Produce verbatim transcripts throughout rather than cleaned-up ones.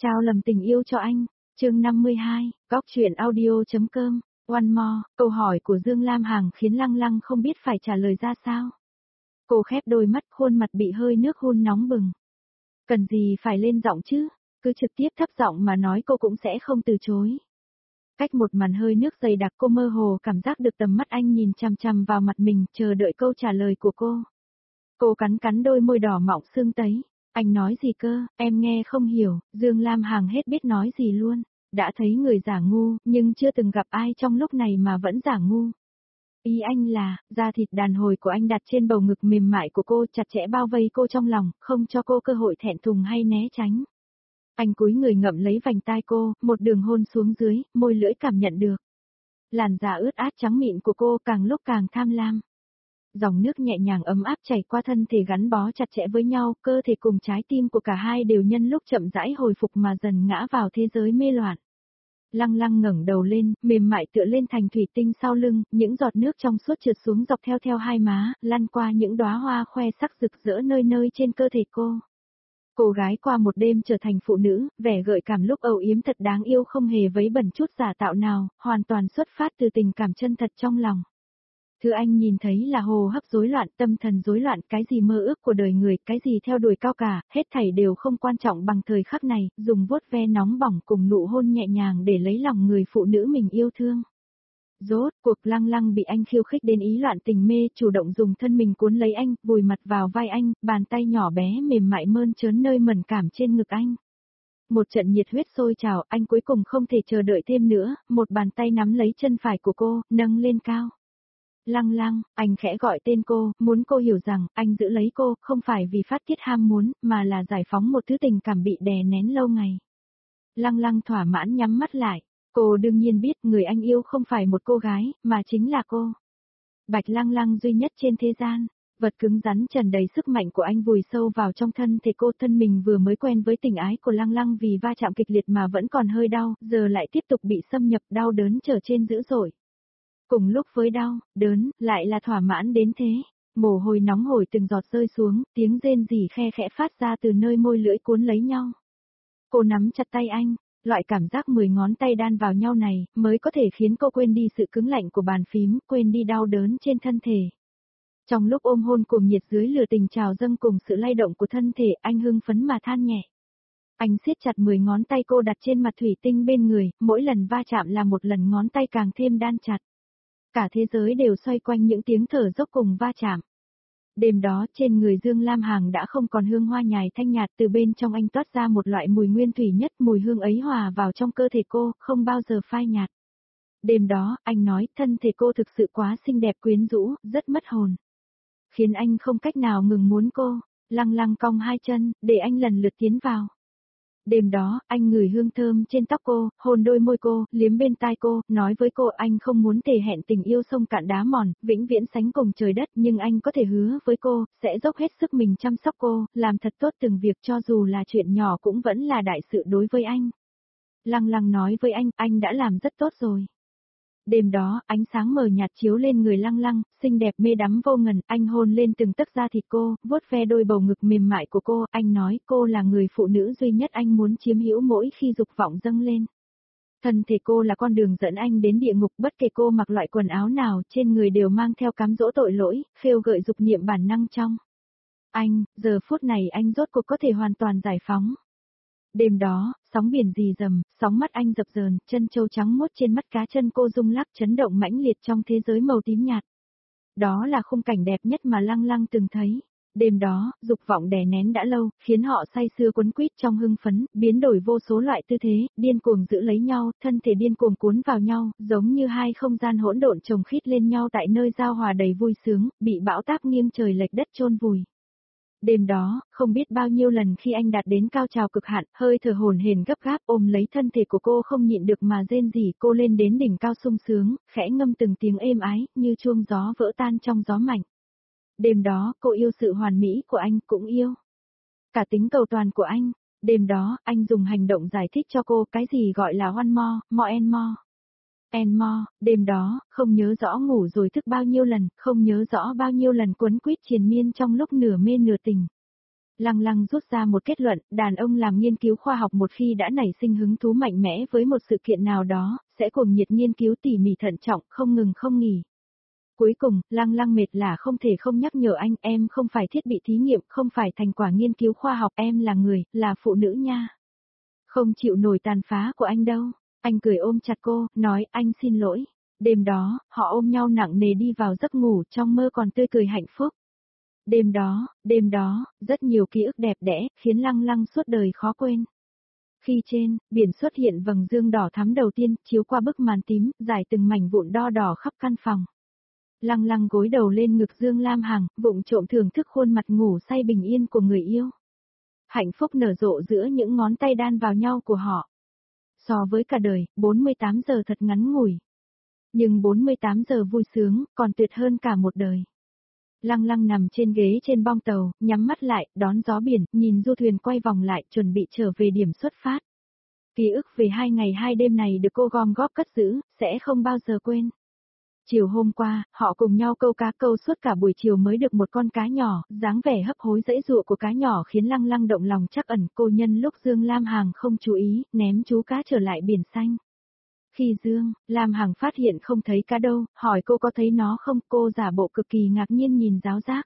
Trao lầm tình yêu cho anh. Chương năm mươi hai, Góc truyện audio.com. One more, câu hỏi của Dương Lam Hằng khiến Lăng Lăng không biết phải trả lời ra sao. Cô khép đôi mắt, khuôn mặt bị hơi nước hun nóng bừng. Cần gì phải lên giọng chứ, cứ trực tiếp thấp giọng mà nói cô cũng sẽ không từ chối. Cách một màn hơi nước dày đặc cô mơ hồ cảm giác được tầm mắt anh nhìn chằm chằm vào mặt mình, chờ đợi câu trả lời của cô. Cô cắn cắn đôi môi đỏ mọng sưng tấy. Anh nói gì cơ, em nghe không hiểu, Dương Lam Hằng hết biết nói gì luôn. Đã thấy người giả ngu, nhưng chưa từng gặp ai trong lúc này mà vẫn giả ngu. Ý anh là, da thịt đàn hồi của anh đặt trên bầu ngực mềm mại của cô, chặt chẽ bao vây cô trong lòng, không cho cô cơ hội thẹn thùng hay né tránh. Anh cúi người ngậm lấy vành tai cô, một đường hôn xuống dưới, môi lưỡi cảm nhận được. Làn da ướt át trắng mịn của cô càng lúc càng tham lam. Dòng nước nhẹ nhàng ấm áp chảy qua thân thể gắn bó chặt chẽ với nhau, cơ thể cùng trái tim của cả hai đều nhân lúc chậm rãi hồi phục mà dần ngã vào thế giới mê loạn. Lăng Lăng ngẩng đầu lên, mềm mại tựa lên thành thủy tinh sau lưng, những giọt nước trong suốt trượt xuống dọc theo theo hai má, lăn qua những đóa hoa khoe sắc rực rỡ nơi nơi trên cơ thể cô. Cô gái qua một đêm trở thành phụ nữ, vẻ gợi cảm lúc âu yếm thật đáng yêu không hề vấy bẩn chút giả tạo nào, hoàn toàn xuất phát từ tình cảm chân thật trong lòng. Thứ anh nhìn thấy là hô hấp rối loạn, tâm thần rối loạn, cái gì mơ ước của đời người, cái gì theo đuổi cao cả, hết thảy đều không quan trọng bằng thời khắc này, dùng vuốt ve nóng bỏng cùng nụ hôn nhẹ nhàng để lấy lòng người phụ nữ mình yêu thương. Rốt cuộc Lăng Lăng bị anh khiêu khích đến ý loạn tình mê, chủ động dùng thân mình cuốn lấy anh, vùi mặt vào vai anh, bàn tay nhỏ bé mềm mại mơn trớn nơi mẩn cảm trên ngực anh. Một trận nhiệt huyết sôi trào, anh cuối cùng không thể chờ đợi thêm nữa, một bàn tay nắm lấy chân phải của cô, nâng lên cao. Lăng Lăng, anh khẽ gọi tên cô, muốn cô hiểu rằng, anh giữ lấy cô, không phải vì phát tiết ham muốn, mà là giải phóng một thứ tình cảm bị đè nén lâu ngày. Lăng Lăng thỏa mãn nhắm mắt lại, cô đương nhiên biết người anh yêu không phải một cô gái, mà chính là cô. Bạch Lăng Lăng duy nhất trên thế gian, vật cứng rắn tràn đầy sức mạnh của anh vùi sâu vào trong thân thể cô, thân mình vừa mới quen với tình ái của Lăng Lăng vì va chạm kịch liệt mà vẫn còn hơi đau, giờ lại tiếp tục bị xâm nhập, đau đớn trở trên dữ dội. Cùng lúc với đau, đớn, lại là thỏa mãn đến thế. Mồ hôi nóng hổi từng giọt rơi xuống, tiếng rên rỉ khe khẽ phát ra từ nơi môi lưỡi cuốn lấy nhau. Cô nắm chặt tay anh, loại cảm giác mười ngón tay đan vào nhau này, mới có thể khiến cô quên đi sự cứng lạnh của bàn phím, quên đi đau đớn trên thân thể. Trong lúc ôm hôn cuồng nhiệt dưới lửa tình trào dâng cùng sự lay động của thân thể, anh hưng phấn mà than nhẹ. Anh siết chặt mười ngón tay cô đặt trên mặt thủy tinh bên người, mỗi lần va chạm là một lần ngón tay càng thêm đan chặt. Cả thế giới đều xoay quanh những tiếng thở dốc cùng va chạm. Đêm đó trên người Dương Lam Hằng đã không còn hương hoa nhài thanh nhạt, từ bên trong anh toát ra một loại mùi nguyên thủy nhất, mùi hương ấy hòa vào trong cơ thể cô, không bao giờ phai nhạt. Đêm đó, anh nói thân thể cô thực sự quá xinh đẹp quyến rũ, rất mất hồn. Khiến anh không cách nào ngừng muốn cô. Lăng Lăng cong hai chân, để anh lần lượt tiến vào. Đêm đó, anh ngửi hương thơm trên tóc cô, hôn đôi môi cô, liếm bên tai cô, nói với cô anh không muốn thề hẹn tình yêu sông cạn đá mòn, vĩnh viễn sánh cùng trời đất, nhưng anh có thể hứa với cô, sẽ dốc hết sức mình chăm sóc cô, làm thật tốt từng việc cho dù là chuyện nhỏ cũng vẫn là đại sự đối với anh. Lăng Lăng nói với anh, anh đã làm rất tốt rồi. Đêm đó, ánh sáng mờ nhạt chiếu lên người Lăng Lăng, xinh đẹp mê đắm vô ngần, anh hôn lên từng tấc da thịt cô, vuốt ve đôi bầu ngực mềm mại của cô, anh nói cô là người phụ nữ duy nhất anh muốn chiếm hữu mỗi khi dục vọng dâng lên. Thân thể cô là con đường dẫn anh đến địa ngục, bất kể cô mặc loại quần áo nào, trên người đều mang theo cám dỗ tội lỗi, khêu gợi dục niệm bản năng trong anh, giờ phút này anh rốt cuộc có thể hoàn toàn giải phóng. Đêm đó, sóng biển rì rầm, sóng mắt anh dập dờn, chân châu trắng muốt trên mắt cá chân cô rung lắc chấn động mãnh liệt trong thế giới màu tím nhạt. Đó là khung cảnh đẹp nhất mà Lăng Lăng từng thấy. Đêm đó, dục vọng đè nén đã lâu, khiến họ say sưa quấn quýt trong hưng phấn, biến đổi vô số loại tư thế, điên cuồng giữ lấy nhau, thân thể điên cuồng cuốn vào nhau, giống như hai không gian hỗn độn chồng khít lên nhau tại nơi giao hòa đầy vui sướng, bị bão táp nghiêng trời lệch đất chôn vùi. Đêm đó, không biết bao nhiêu lần khi anh đạt đến cao trào cực hạn, hơi thở hổn hển gấp gáp ôm lấy thân thể của cô không nhịn được mà rên rỉ, cô lên đến đỉnh cao sung sướng, khẽ ngâm từng tiếng êm ái, như chuông gió vỡ tan trong gió mạnh. Đêm đó, cô yêu sự hoàn mỹ của anh, cũng yêu cả tính cầu toàn của anh. Đêm đó, anh dùng hành động giải thích cho cô cái gì gọi là one more, more and more. And more, đêm đó, không nhớ rõ ngủ rồi thức bao nhiêu lần, không nhớ rõ bao nhiêu lần quấn quýt triền miên trong lúc nửa mê nửa tỉnh. Lăng Lăng rút ra một kết luận, đàn ông làm nghiên cứu khoa học một khi đã nảy sinh hứng thú mạnh mẽ với một sự kiện nào đó, sẽ cuồng nhiệt nghiên cứu tỉ mỉ thận trọng, không ngừng không nghỉ. Cuối cùng, Lăng Lăng mệt là không thể không nhắc nhở anh, em không phải thiết bị thí nghiệm, không phải thành quả nghiên cứu khoa học, em là người, là phụ nữ nha. Không chịu nổi tàn phá của anh đâu. Anh cười ôm chặt cô, nói anh xin lỗi. Đêm đó, họ ôm nhau nặng nề đi vào giấc ngủ, trong mơ còn tươi cười hạnh phúc. Đêm đó, đêm đó, rất nhiều ký ức đẹp đẽ, khiến Lăng Lăng suốt đời khó quên. Khi trên, biển xuất hiện vầng dương đỏ thắm đầu tiên, chiếu qua bức màn tím, dài từng mảnh vụn đo đỏ khắp căn phòng. Lăng Lăng gối đầu lên ngực Dương Lam Hằng, vụng trộm thưởng thức khuôn mặt ngủ say bình yên của người yêu. Hạnh phúc nở rộ giữa những ngón tay đan vào nhau của họ. So với cả đời, bốn mươi tám giờ thật ngắn ngủi. Nhưng bốn mươi tám giờ vui sướng, còn tuyệt hơn cả một đời. Lăng Lăng nằm trên ghế trên bong tàu, nhắm mắt lại, đón gió biển, nhìn du thuyền quay vòng lại, chuẩn bị trở về điểm xuất phát. Ký ức về hai ngày hai đêm này được cô gom góp cất giữ, sẽ không bao giờ quên. Chiều hôm qua, họ cùng nhau câu cá câu suốt cả buổi chiều mới được một con cá nhỏ, dáng vẻ hấp hối dãy dụa của cá nhỏ khiến Lăng Lăng động lòng trắc ẩn. Cô nhân lúc Dương Lam Hằng không chú ý, ném chú cá trở lại biển xanh. Khi Dương, Lam Hằng phát hiện không thấy cá đâu, hỏi cô có thấy nó không, cô giả bộ cực kỳ ngạc nhiên nhìn giáo giác.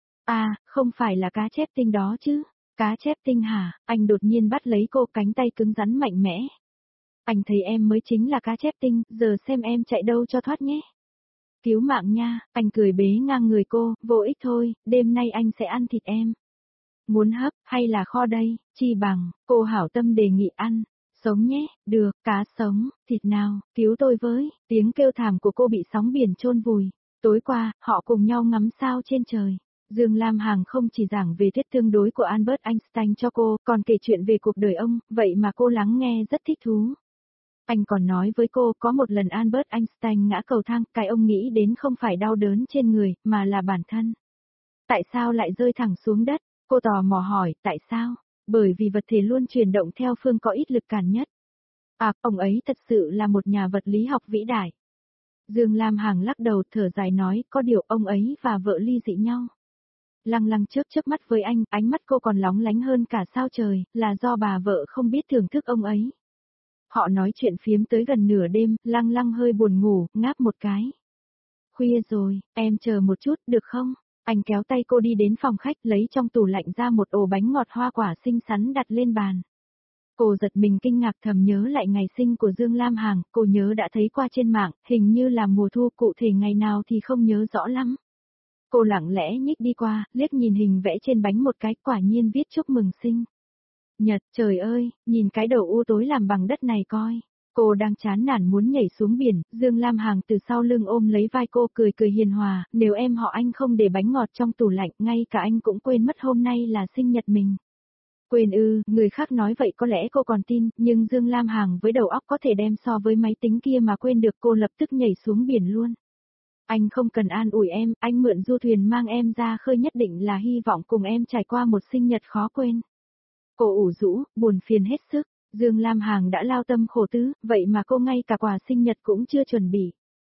À, không phải là cá chép tinh đó chứ, cá chép tinh hả, anh đột nhiên bắt lấy cô, cánh tay cứng rắn mạnh mẽ. Anh thấy em mới chính là cá chép tinh, giờ xem em chạy đâu cho thoát nhé. Cứu mạng nha, anh cười bế ngang người cô, vô ích thôi, đêm nay anh sẽ ăn thịt em. Muốn hấp, hay là kho đây, chi bằng, cô hảo tâm đề nghị ăn. Sống nhé, được, cá sống, thịt nào, cứu tôi với, tiếng kêu thảm của cô bị sóng biển chôn vùi. Tối qua, họ cùng nhau ngắm sao trên trời. Dương Lam Hằng không chỉ giảng về thuyết tương đối của Albert Einstein cho cô, còn kể chuyện về cuộc đời ông, vậy mà cô lắng nghe rất thích thú. Anh còn nói với cô có một lần Albert Einstein ngã cầu thang, cái ông nghĩ đến không phải đau đớn trên người, mà là bản thân. Tại sao lại rơi thẳng xuống đất? Cô tò mò hỏi, tại sao? Bởi vì vật thể luôn chuyển động theo phương có ít lực cản nhất. À, ông ấy thật sự là một nhà vật lý học vĩ đại. Dương Lam Hằng lắc đầu thở dài nói, có điều ông ấy và vợ ly dị nhau. Lăng Lăng chớp chớp mắt với anh, ánh mắt cô còn lóng lánh hơn cả sao trời, là do bà vợ không biết thưởng thức ông ấy. Họ nói chuyện phiếm tới gần nửa đêm, Lăng Lăng hơi buồn ngủ, ngáp một cái. Khuya rồi, em chờ một chút, được không? Anh kéo tay cô đi đến phòng khách, lấy trong tủ lạnh ra một ổ bánh ngọt hoa quả xinh xắn đặt lên bàn. Cô giật mình kinh ngạc thầm nhớ lại ngày sinh của Dương Lam Hằng, cô nhớ đã thấy qua trên mạng, hình như là mùa thu, cụ thể ngày nào thì không nhớ rõ lắm. Cô lặng lẽ nhích đi qua, liếc nhìn hình vẽ trên bánh một cái, quả nhiên viết chúc mừng sinh nhật, trời ơi, nhìn cái đầu u tối làm bằng đất này coi. Cô đang chán nản muốn nhảy xuống biển, Dương Lam Hằng từ sau lưng ôm lấy vai cô cười cười hiền hòa, nếu em họ anh không để bánh ngọt trong tủ lạnh, ngay cả anh cũng quên mất hôm nay là sinh nhật mình. Quên ư, người khác nói vậy có lẽ cô còn tin, nhưng Dương Lam Hằng với đầu óc có thể đem so với máy tính kia mà quên được, cô lập tức nhảy xuống biển luôn. Anh không cần an ủi em, anh mượn du thuyền mang em ra khơi nhất định là hy vọng cùng em trải qua một sinh nhật khó quên. Cô ủ rũ, buồn phiền hết sức. Dương Lam Hằng đã lao tâm khổ tứ, vậy mà cô ngay cả quà sinh nhật cũng chưa chuẩn bị.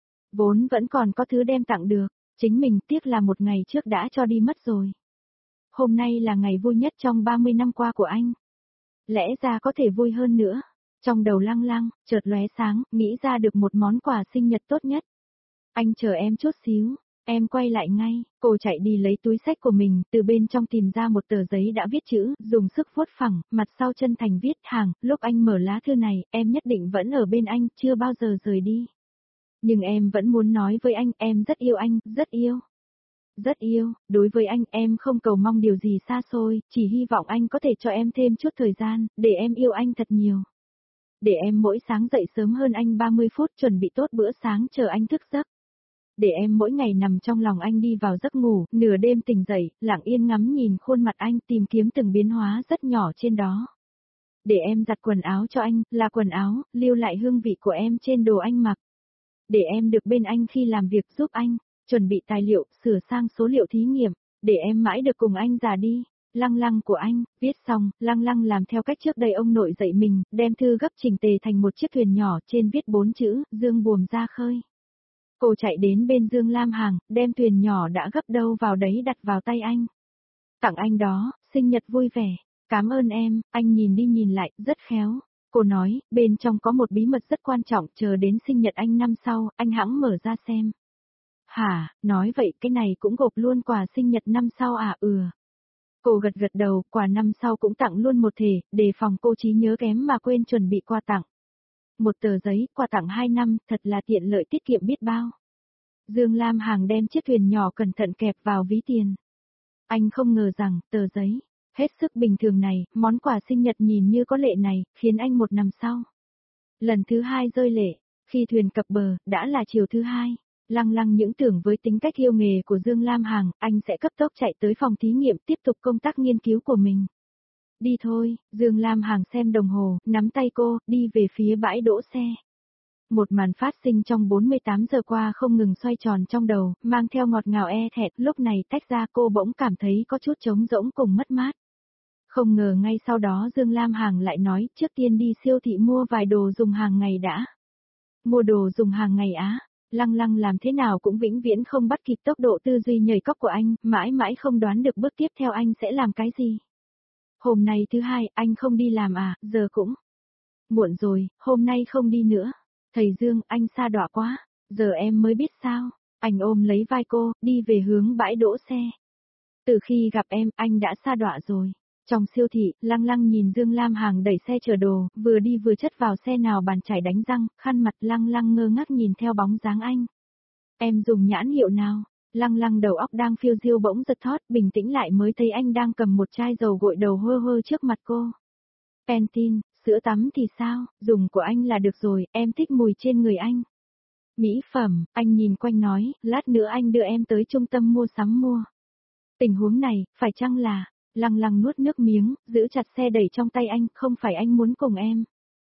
Vốn vẫn còn có thứ đem tặng được, chính mình tiếc là một ngày trước đã cho đi mất rồi. Hôm nay là ngày vui nhất trong ba mươi năm qua của anh. Lẽ ra có thể vui hơn nữa. Trong đầu Lăng Lăng, chợt lóe sáng, nghĩ ra được một món quà sinh nhật tốt nhất. Anh chờ em chút xíu. Em quay lại ngay, cô chạy đi lấy túi xách của mình, từ bên trong tìm ra một tờ giấy đã viết chữ, dùng sức vuốt phẳng, mặt sau chân thành viết hàng, lúc anh mở lá thư này, em nhất định vẫn ở bên anh, chưa bao giờ rời đi. Nhưng em vẫn muốn nói với anh, em rất yêu anh, rất yêu. Rất yêu, đối với anh, em không cầu mong điều gì xa xôi, chỉ hy vọng anh có thể cho em thêm chút thời gian, để em yêu anh thật nhiều. Để em mỗi sáng dậy sớm hơn anh ba mươi phút chuẩn bị tốt bữa sáng chờ anh thức giấc. Để em mỗi ngày nằm trong lòng anh đi vào giấc ngủ, nửa đêm tỉnh dậy, lặng yên ngắm nhìn khuôn mặt anh tìm kiếm từng biến hóa rất nhỏ trên đó. Để em giặt quần áo cho anh, là quần áo, lưu lại hương vị của em trên đồ anh mặc. Để em được bên anh khi làm việc giúp anh, chuẩn bị tài liệu, sửa sang số liệu thí nghiệm, để em mãi được cùng anh già đi. Lăng Lăng của anh, viết xong, Lăng Lăng làm theo cách trước đây ông nội dạy mình, đem thư gấp chỉnh tề thành một chiếc thuyền nhỏ trên viết bốn chữ, Dương buồm ra khơi. Cô chạy đến bên Dương Lam Hằng, đem thuyền nhỏ đã gấp đâu vào đấy đặt vào tay anh. Tặng anh đó, sinh nhật vui vẻ. Cảm ơn em, anh nhìn đi nhìn lại, rất khéo. Cô nói, bên trong có một bí mật rất quan trọng, chờ đến sinh nhật anh năm sau, anh hãng mở ra xem. Hả, nói vậy cái này cũng gộp luôn quà sinh nhật năm sau à? Ừ. Cô gật gật đầu, quà năm sau cũng tặng luôn một thể, đề phòng cô trí nhớ kém mà quên chuẩn bị quà tặng. Một tờ giấy, quà tặng hai năm, thật là tiện lợi tiết kiệm biết bao. Dương Lam Hằng đem chiếc thuyền nhỏ cẩn thận kẹp vào ví tiền. Anh không ngờ rằng, tờ giấy, hết sức bình thường này, món quà sinh nhật nhìn như có lệ này, khiến anh một năm sau. Lần thứ hai rơi lệ, khi thuyền cập bờ, đã là chiều thứ hai. Lăng lăng những tưởng với tính cách yêu nghề của Dương Lam Hằng, anh sẽ cấp tốc chạy tới phòng thí nghiệm tiếp tục công tác nghiên cứu của mình. Đi thôi, Dương Lam Hằng xem đồng hồ, nắm tay cô, đi về phía bãi đỗ xe. Một màn phát sinh trong bốn mươi tám giờ qua không ngừng xoay tròn trong đầu, mang theo ngọt ngào e thẹt, lúc này tách ra cô bỗng cảm thấy có chút trống rỗng cùng mất mát. Không ngờ ngay sau đó Dương Lam Hằng lại nói, trước tiên đi siêu thị mua vài đồ dùng hàng ngày đã. Mua đồ dùng hàng ngày á? Lăng lăng làm thế nào cũng vĩnh viễn không bắt kịp tốc độ tư duy nhảy cóc của anh, mãi mãi không đoán được bước tiếp theo anh sẽ làm cái gì. Hôm nay thứ hai, anh không đi làm à, giờ cũng muộn rồi, hôm nay không đi nữa. Thầy Dương, anh sa đọa quá, giờ em mới biết sao. Anh ôm lấy vai cô, đi về hướng bãi đỗ xe. Từ khi gặp em, anh đã sa đọa rồi. Trong siêu thị, Lăng Lăng nhìn Dương Lam Hằng đẩy xe chở đồ, vừa đi vừa chất vào xe nào bàn chải đánh răng, khăn mặt Lăng Lăng ngơ ngác nhìn theo bóng dáng anh. Em dùng nhãn hiệu nào? Lăng Lăng đầu óc đang phiêu diêu bỗng giật thót, bình tĩnh lại mới thấy anh đang cầm một chai dầu gội đầu hơ hơ trước mặt cô. Pantene, sữa tắm thì sao, dùng của anh là được rồi, em thích mùi trên người anh. Mỹ phẩm, anh nhìn quanh nói, lát nữa anh đưa em tới trung tâm mua sắm mua. Tình huống này, phải chăng là... Lăng lăng nuốt nước miếng, giữ chặt xe đẩy trong tay anh, không phải anh muốn cùng em.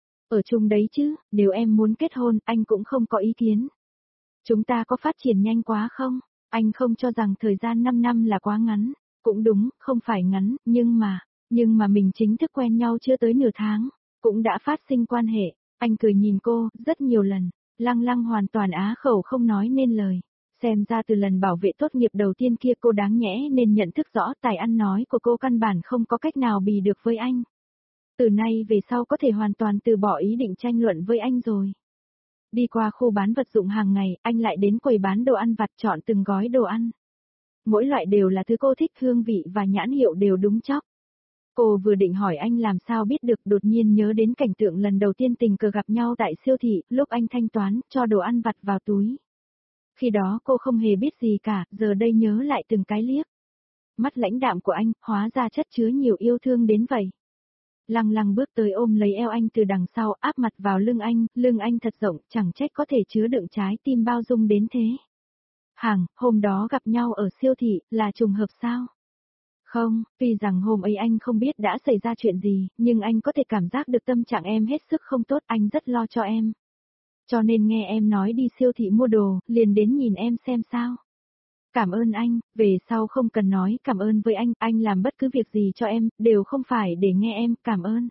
Ở chung đấy chứ, nếu em muốn kết hôn, anh cũng không có ý kiến. Chúng ta có phát triển nhanh quá không? Anh không cho rằng thời gian năm năm là quá ngắn. Cũng đúng, không phải ngắn, nhưng mà, nhưng mà mình chính thức quen nhau chưa tới nửa tháng, cũng đã phát sinh quan hệ. Anh cười nhìn cô, rất nhiều lần. Lăng lăng hoàn toàn á khẩu không nói nên lời. Xem ra từ lần bảo vệ tốt nghiệp đầu tiên kia cô đáng nhẽ nên nhận thức rõ tài ăn nói của cô căn bản không có cách nào bì được với anh. Từ nay về sau có thể hoàn toàn từ bỏ ý định tranh luận với anh rồi. Đi qua khu bán vật dụng hàng ngày, anh lại đến quầy bán đồ ăn vặt chọn từng gói đồ ăn. Mỗi loại đều là thứ cô thích, hương vị và nhãn hiệu đều đúng chóc. Cô vừa định hỏi anh làm sao biết được, đột nhiên nhớ đến cảnh tượng lần đầu tiên tình cờ gặp nhau tại siêu thị, lúc anh thanh toán, cho đồ ăn vặt vào túi. Khi đó cô không hề biết gì cả, giờ đây nhớ lại từng cái liếc. Mắt lãnh đạm của anh, hóa ra chất chứa nhiều yêu thương đến vậy. Lăng lăng bước tới ôm lấy eo anh từ đằng sau, áp mặt vào lưng anh, lưng anh thật rộng, chẳng trách có thể chứa đựng trái tim bao dung đến thế. Hằng, hôm đó gặp nhau ở siêu thị, là trùng hợp sao? Không, tuy rằng hôm ấy anh không biết đã xảy ra chuyện gì, nhưng anh có thể cảm giác được tâm trạng em hết sức không tốt, anh rất lo cho em. Cho nên nghe em nói đi siêu thị mua đồ, liền đến nhìn em xem sao. Cảm ơn anh, về sau không cần nói cảm ơn với anh, anh làm bất cứ việc gì cho em, đều không phải để nghe em cảm ơn.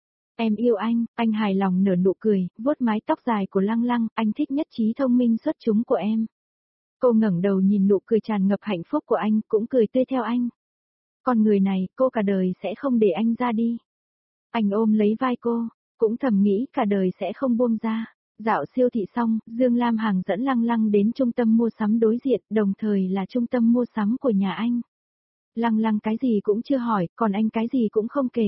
Em yêu anh, anh hài lòng nở nụ cười, vuốt mái tóc dài của Lăng Lăng, anh thích nhất trí thông minh xuất chúng của em. Cô ngẩng đầu nhìn nụ cười tràn ngập hạnh phúc của anh, cũng cười tươi theo anh. Con người này, cô cả đời sẽ không để anh ra đi. Anh ôm lấy vai cô, cũng thầm nghĩ cả đời sẽ không buông ra. Dạo siêu thị xong, Dương Lam Hằng dẫn Lăng Lăng đến trung tâm mua sắm đối diện, đồng thời là trung tâm mua sắm của nhà anh. Lăng Lăng cái gì cũng chưa hỏi, còn anh cái gì cũng không kể.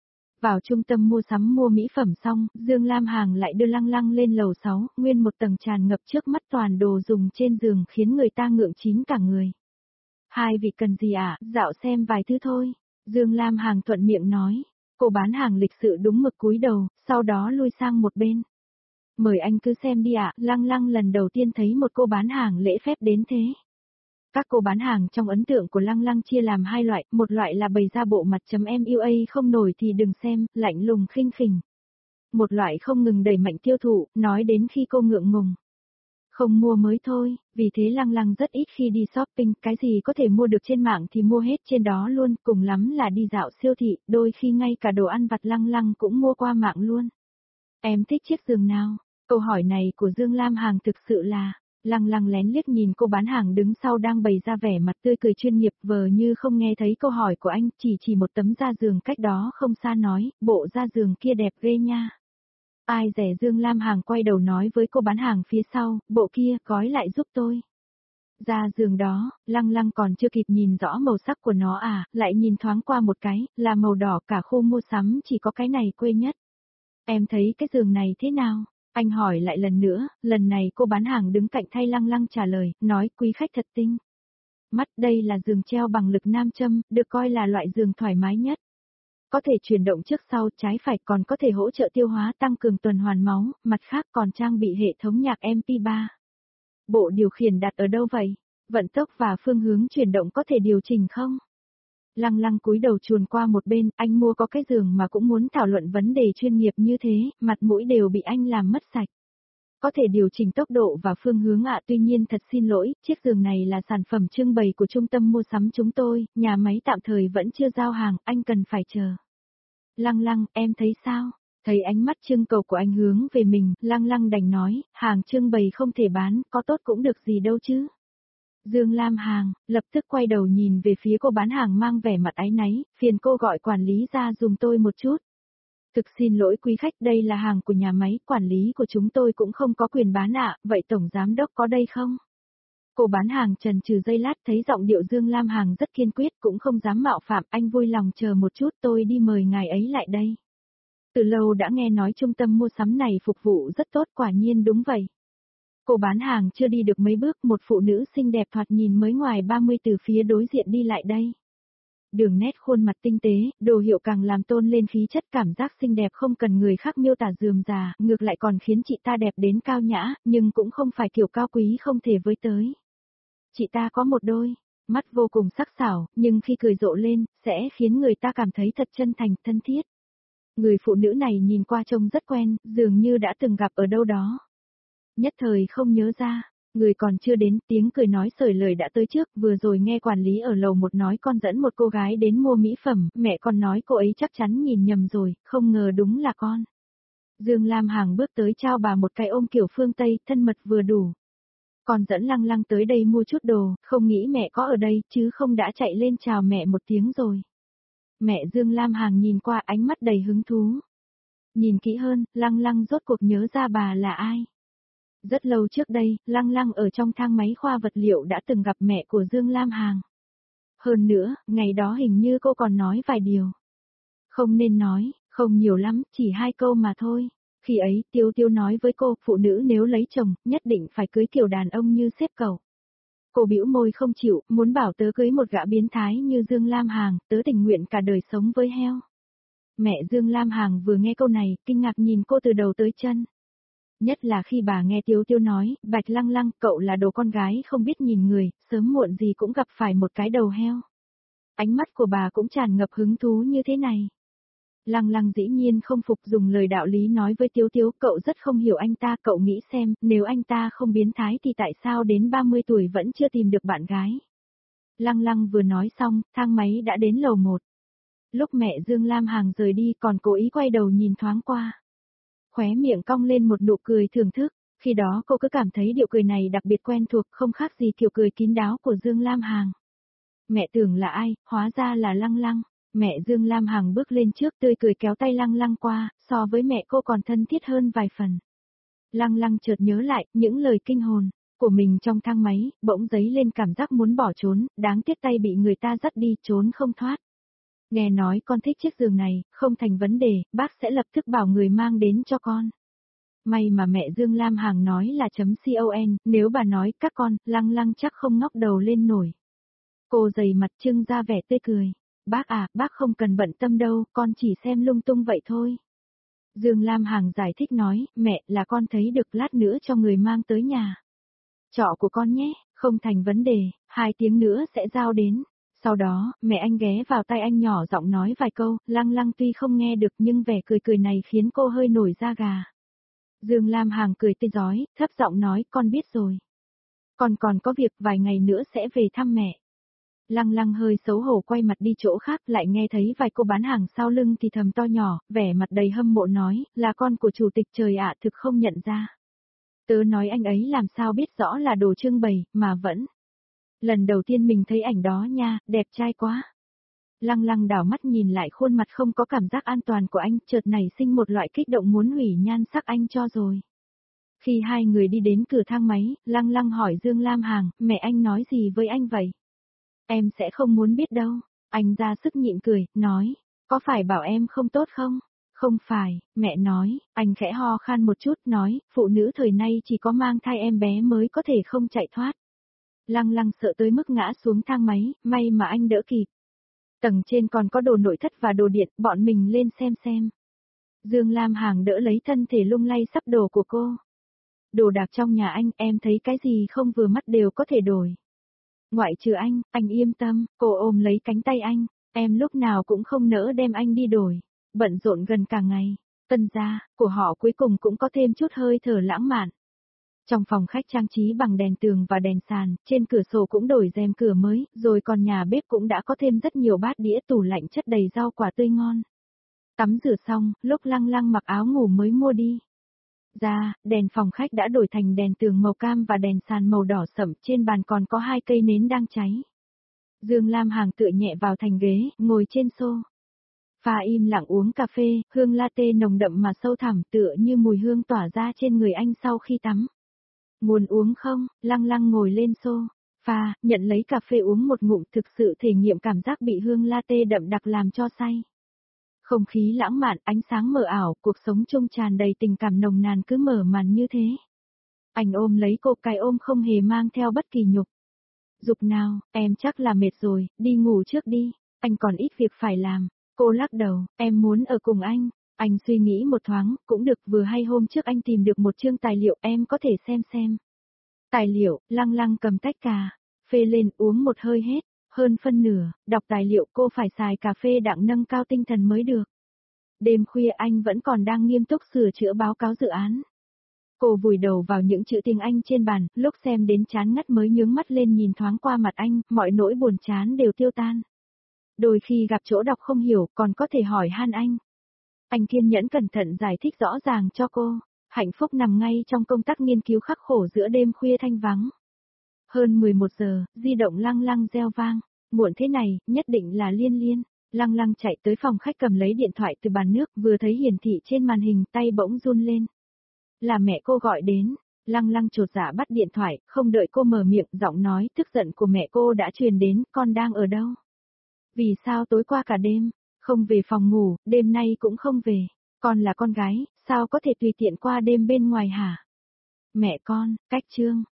Vào trung tâm mua sắm mua mỹ phẩm xong, Dương Lam Hằng lại đưa Lăng Lăng lên lầu sáu, nguyên một tầng tràn ngập trước mắt toàn đồ dùng trên giường khiến người ta ngượng chín cả người. Hai vị cần gì ạ, à? Dạo xem vài thứ thôi. Dương Lam Hằng thuận miệng nói. Cô bán hàng lịch sự đúng mực cúi đầu, sau đó lui sang một bên. Mời anh cứ xem đi ạ, à. Lăng Lăng lần đầu tiên thấy một cô bán hàng lễ phép đến thế. Các cô bán hàng trong ấn tượng của Lăng Lăng chia làm hai loại, một loại là bày ra bộ mặt chấm em u a không nổi thì đừng xem, lạnh lùng khinh khỉnh. Một loại không ngừng đẩy mạnh tiêu thụ, nói đến khi cô ngượng ngùng. Không mua mới thôi, vì thế Lăng Lăng rất ít khi đi shopping, cái gì có thể mua được trên mạng thì mua hết trên đó luôn, cùng lắm là đi dạo siêu thị, đôi khi ngay cả đồ ăn vặt Lăng Lăng cũng mua qua mạng luôn. Em thích chiếc giường nào? Câu hỏi này của Dương Lam Hằng thực sự là Lăng lăng lén liếc nhìn cô bán hàng đứng sau đang bày ra vẻ mặt tươi cười chuyên nghiệp vờ như không nghe thấy câu hỏi của anh, chỉ chỉ một tấm da giường cách đó không xa nói, bộ da giường kia đẹp ghê nha. Ai dè Dương Lam Hằng quay đầu nói với cô bán hàng phía sau, bộ kia, gói lại giúp tôi. Da giường đó, lăng lăng còn chưa kịp nhìn rõ màu sắc của nó à, lại nhìn thoáng qua một cái, là màu đỏ cả khu mua sắm chỉ có cái này quê nhất. Em thấy cái giường này thế nào? Anh hỏi lại lần nữa, lần này cô bán hàng đứng cạnh thay lăng lăng trả lời, nói quý khách thật tinh. Mắt đây là giường treo bằng lực nam châm, được coi là loại giường thoải mái nhất. Có thể chuyển động trước sau, trái phải còn có thể hỗ trợ tiêu hóa tăng cường tuần hoàn máu, mặt khác còn trang bị hệ thống nhạc em pê ba. Bộ điều khiển đặt ở đâu vậy? Vận tốc và phương hướng chuyển động có thể điều chỉnh không? Lăng lăng cúi đầu chuồn qua một bên, anh mua có cái giường mà cũng muốn thảo luận vấn đề chuyên nghiệp như thế, mặt mũi đều bị anh làm mất sạch. Có thể điều chỉnh tốc độ và phương hướng ạ, tuy nhiên thật xin lỗi, chiếc giường này là sản phẩm trưng bày của trung tâm mua sắm chúng tôi, nhà máy tạm thời vẫn chưa giao hàng, anh cần phải chờ. Lăng lăng, em thấy sao? Thấy ánh mắt trưng cầu của anh hướng về mình, lăng lăng đành nói, hàng trưng bày không thể bán, có tốt cũng được gì đâu chứ. Dương Lam Hằng, lập tức quay đầu nhìn về phía cô bán hàng mang vẻ mặt áy náy, phiền cô gọi quản lý ra dùng tôi một chút. Thực xin lỗi quý khách, đây là hàng của nhà máy, quản lý của chúng tôi cũng không có quyền bán ạ, vậy tổng giám đốc có đây không? Cô bán hàng chần chừ giây lát thấy giọng điệu Dương Lam Hằng rất kiên quyết cũng không dám mạo phạm, anh vui lòng chờ một chút tôi đi mời ngài ấy lại đây. Từ lâu đã nghe nói trung tâm mua sắm này phục vụ rất tốt, quả nhiên đúng vậy. Cô bán hàng chưa đi được mấy bước, một phụ nữ xinh đẹp thoạt nhìn mới ngoài ba mươi từ phía đối diện đi lại đây. Đường nét khuôn mặt tinh tế, đồ hiệu càng làm tôn lên khí chất, cảm giác xinh đẹp không cần người khác miêu tả rườm rà, ngược lại còn khiến chị ta đẹp đến cao nhã, nhưng cũng không phải kiểu cao quý không thể với tới. Chị ta có một đôi mắt vô cùng sắc sảo, nhưng khi cười rộ lên, sẽ khiến người ta cảm thấy thật chân thành, thân thiết. Người phụ nữ này nhìn qua trông rất quen, dường như đã từng gặp ở đâu đó. Nhất thời không nhớ ra, người còn chưa đến, tiếng cười nói sởi lời đã tới trước, vừa rồi nghe quản lý ở lầu một nói con dẫn một cô gái đến mua mỹ phẩm, mẹ con nói cô ấy chắc chắn nhìn nhầm rồi, không ngờ đúng là con. Dương Lam Hằng bước tới trao bà một cái ôm kiểu phương Tây, thân mật vừa đủ. Con dẫn lăng lăng tới đây mua chút đồ, không nghĩ mẹ có ở đây, chứ không đã chạy lên chào mẹ một tiếng rồi. Mẹ Dương Lam Hằng nhìn qua ánh mắt đầy hứng thú. Nhìn kỹ hơn, lăng lăng rốt cuộc nhớ ra bà là ai. Rất lâu trước đây, lăng lăng ở trong thang máy khoa vật liệu đã từng gặp mẹ của Dương Lam Hằng. Hơn nữa, ngày đó hình như cô còn nói vài điều. Không nên nói, không nhiều lắm, chỉ hai câu mà thôi. Khi ấy, Tiêu Tiêu nói với cô, phụ nữ nếu lấy chồng, nhất định phải cưới kiểu đàn ông như sếp cậu. Cô bĩu môi không chịu, muốn bảo tớ cưới một gã biến thái như Dương Lam Hằng, tớ tình nguyện cả đời sống với heo. Mẹ Dương Lam Hằng vừa nghe câu này, kinh ngạc nhìn cô từ đầu tới chân. Nhất là khi bà nghe Tiêu Tiêu nói, Bạch Lăng Lăng, cậu là đồ con gái không biết nhìn người, sớm muộn gì cũng gặp phải một cái đầu heo. Ánh mắt của bà cũng tràn ngập hứng thú như thế này. Lăng Lăng dĩ nhiên không phục, dùng lời đạo lý nói với Tiêu Tiêu, cậu rất không hiểu anh ta, cậu nghĩ xem, nếu anh ta không biến thái thì tại sao đến ba mươi tuổi vẫn chưa tìm được bạn gái. Lăng Lăng vừa nói xong, thang máy đã đến lầu một. Lúc mẹ Dương Lam Hằng rời đi còn cố ý quay đầu nhìn thoáng qua. Khóe miệng cong lên một nụ cười thưởng thức, khi đó cô cứ cảm thấy điệu cười này đặc biệt quen thuộc, không khác gì kiểu cười kín đáo của Dương Lam Hằng. Mẹ tưởng là ai, hóa ra là Lăng Lăng. Mẹ Dương Lam Hằng bước lên trước tươi cười kéo tay Lăng Lăng qua, so với mẹ cô còn thân thiết hơn vài phần. Lăng Lăng chợt nhớ lại, những lời kinh hồn của mình trong thang máy, bỗng dấy lên cảm giác muốn bỏ trốn, đáng tiếc tay bị người ta dắt đi, trốn không thoát. Nghe nói con thích chiếc giường này, không thành vấn đề, bác sẽ lập tức bảo người mang đến cho con. May mà mẹ Dương Lam Hằng nói là chấm con, nếu bà nói các con, Lăng Lăng chắc không ngóc đầu lên nổi. Cô dày mặt trưng ra vẻ tươi cười. Bác à, bác không cần bận tâm đâu, con chỉ xem lung tung vậy thôi. Dương Lam Hằng giải thích nói, mẹ, là con thấy được, lát nữa cho người mang tới nhà. Trọ của con nhé, không thành vấn đề, hai tiếng nữa sẽ giao đến. Sau đó, mẹ anh ghé vào tay anh nhỏ giọng nói vài câu, Lăng Lăng tuy không nghe được nhưng vẻ cười cười này khiến cô hơi nổi da gà. Dương Lam Hằng cười tươi rói, thấp giọng nói, con biết rồi. Con còn có việc, vài ngày nữa sẽ về thăm mẹ. Lăng Lăng hơi xấu hổ quay mặt đi chỗ khác, lại nghe thấy vài cô bán hàng sau lưng thì thầm to nhỏ, vẻ mặt đầy hâm mộ nói, là con của chủ tịch, trời ạ, thực không nhận ra. Tớ nói anh ấy làm sao biết rõ là đồ trưng bày, mà vẫn. Lần đầu tiên mình thấy ảnh đó nha, đẹp trai quá. Lăng lăng đảo mắt nhìn lại khuôn mặt không có cảm giác an toàn của anh, chợt nảy sinh một loại kích động muốn hủy nhan sắc anh cho rồi. Khi hai người đi đến cửa thang máy, lăng lăng hỏi Dương Lam Hằng, mẹ anh nói gì với anh vậy? Em sẽ không muốn biết đâu. Anh ra sức nhịn cười, nói, có phải bảo em không tốt không? Không phải, mẹ nói, anh khẽ ho khan một chút, nói, phụ nữ thời nay chỉ có mang thai em bé mới có thể không chạy thoát. Lăng lăng sợ tới mức ngã xuống thang máy, may mà anh đỡ kịp. Tầng trên còn có đồ nội thất và đồ điện, bọn mình lên xem xem. Dương Lam Hằng đỡ lấy thân thể lung lay sắp đổ của cô. Đồ đạc trong nhà anh, em thấy cái gì không vừa mắt đều có thể đổi. Ngoại trừ anh, anh yên tâm, cô ôm lấy cánh tay anh, em lúc nào cũng không nỡ đem anh đi đổi. Bận rộn gần cả ngày, Tân gia, của họ cuối cùng cũng có thêm chút hơi thở lãng mạn. Trong phòng khách trang trí bằng đèn tường và đèn sàn, trên cửa sổ cũng đổi rèm cửa mới, rồi còn nhà bếp cũng đã có thêm rất nhiều bát đĩa tủ lạnh chất đầy rau quả tươi ngon. Tắm rửa xong, lúc lăng lăng mặc áo ngủ mới mua đi. Ra, đèn phòng khách đã đổi thành đèn tường màu cam và đèn sàn màu đỏ sẫm, trên bàn còn có hai cây nến đang cháy. Dương Lam Hằng tựa nhẹ vào thành ghế, ngồi trên xô. Pha im lặng uống cà phê, hương latte nồng đậm mà sâu thẳm tựa như mùi hương tỏa ra trên người anh sau khi tắm. Muốn uống không? Lăng lăng ngồi lên xô. Pha, nhận lấy cà phê uống một ngụm thực sự thể nghiệm cảm giác bị hương latte đậm đặc làm cho say. Không khí lãng mạn, ánh sáng mờ ảo, cuộc sống chung tràn đầy tình cảm nồng nàn cứ mở màn như thế. Anh ôm lấy cô, cái ôm không hề mang theo bất kỳ nhục. Dục nào, em chắc là mệt rồi, đi ngủ trước đi, anh còn ít việc phải làm. Cô lắc đầu, em muốn ở cùng anh. Anh suy nghĩ một thoáng, cũng được, vừa hay hôm trước anh tìm được một chương tài liệu em có thể xem xem. Tài liệu, lăng lăng cầm tách cà, phê lên uống một hơi hết, hơn phân nửa, đọc tài liệu cô phải xài cà phê đặng nâng cao tinh thần mới được. Đêm khuya anh vẫn còn đang nghiêm túc sửa chữa báo cáo dự án. Cô vùi đầu vào những chữ tiếng Anh trên bàn, lúc xem đến chán ngắt mới nhướng mắt lên nhìn thoáng qua mặt anh, mọi nỗi buồn chán đều tiêu tan. Đôi khi gặp chỗ đọc không hiểu, còn có thể hỏi han anh. Anh kiên nhẫn cẩn thận giải thích rõ ràng cho cô. Hạnh phúc nằm ngay trong công tác nghiên cứu khắc khổ giữa đêm khuya thanh vắng. Hơn mười một giờ, di động lăng lăng reo vang. Muộn thế này, nhất định là Liên Liên. Lăng lăng chạy tới phòng khách cầm lấy điện thoại từ bàn nước, vừa thấy hiển thị trên màn hình, tay bỗng run lên. Là mẹ cô gọi đến. Lăng lăng chột dạ bắt điện thoại, không đợi cô mở miệng, giọng nói tức giận của mẹ cô đã truyền đến, con đang ở đâu? Vì sao tối qua cả đêm, không về phòng ngủ, đêm nay cũng không về? Con là con gái, sao có thể tùy tiện qua đêm bên ngoài hả? Mẹ con, cách chương.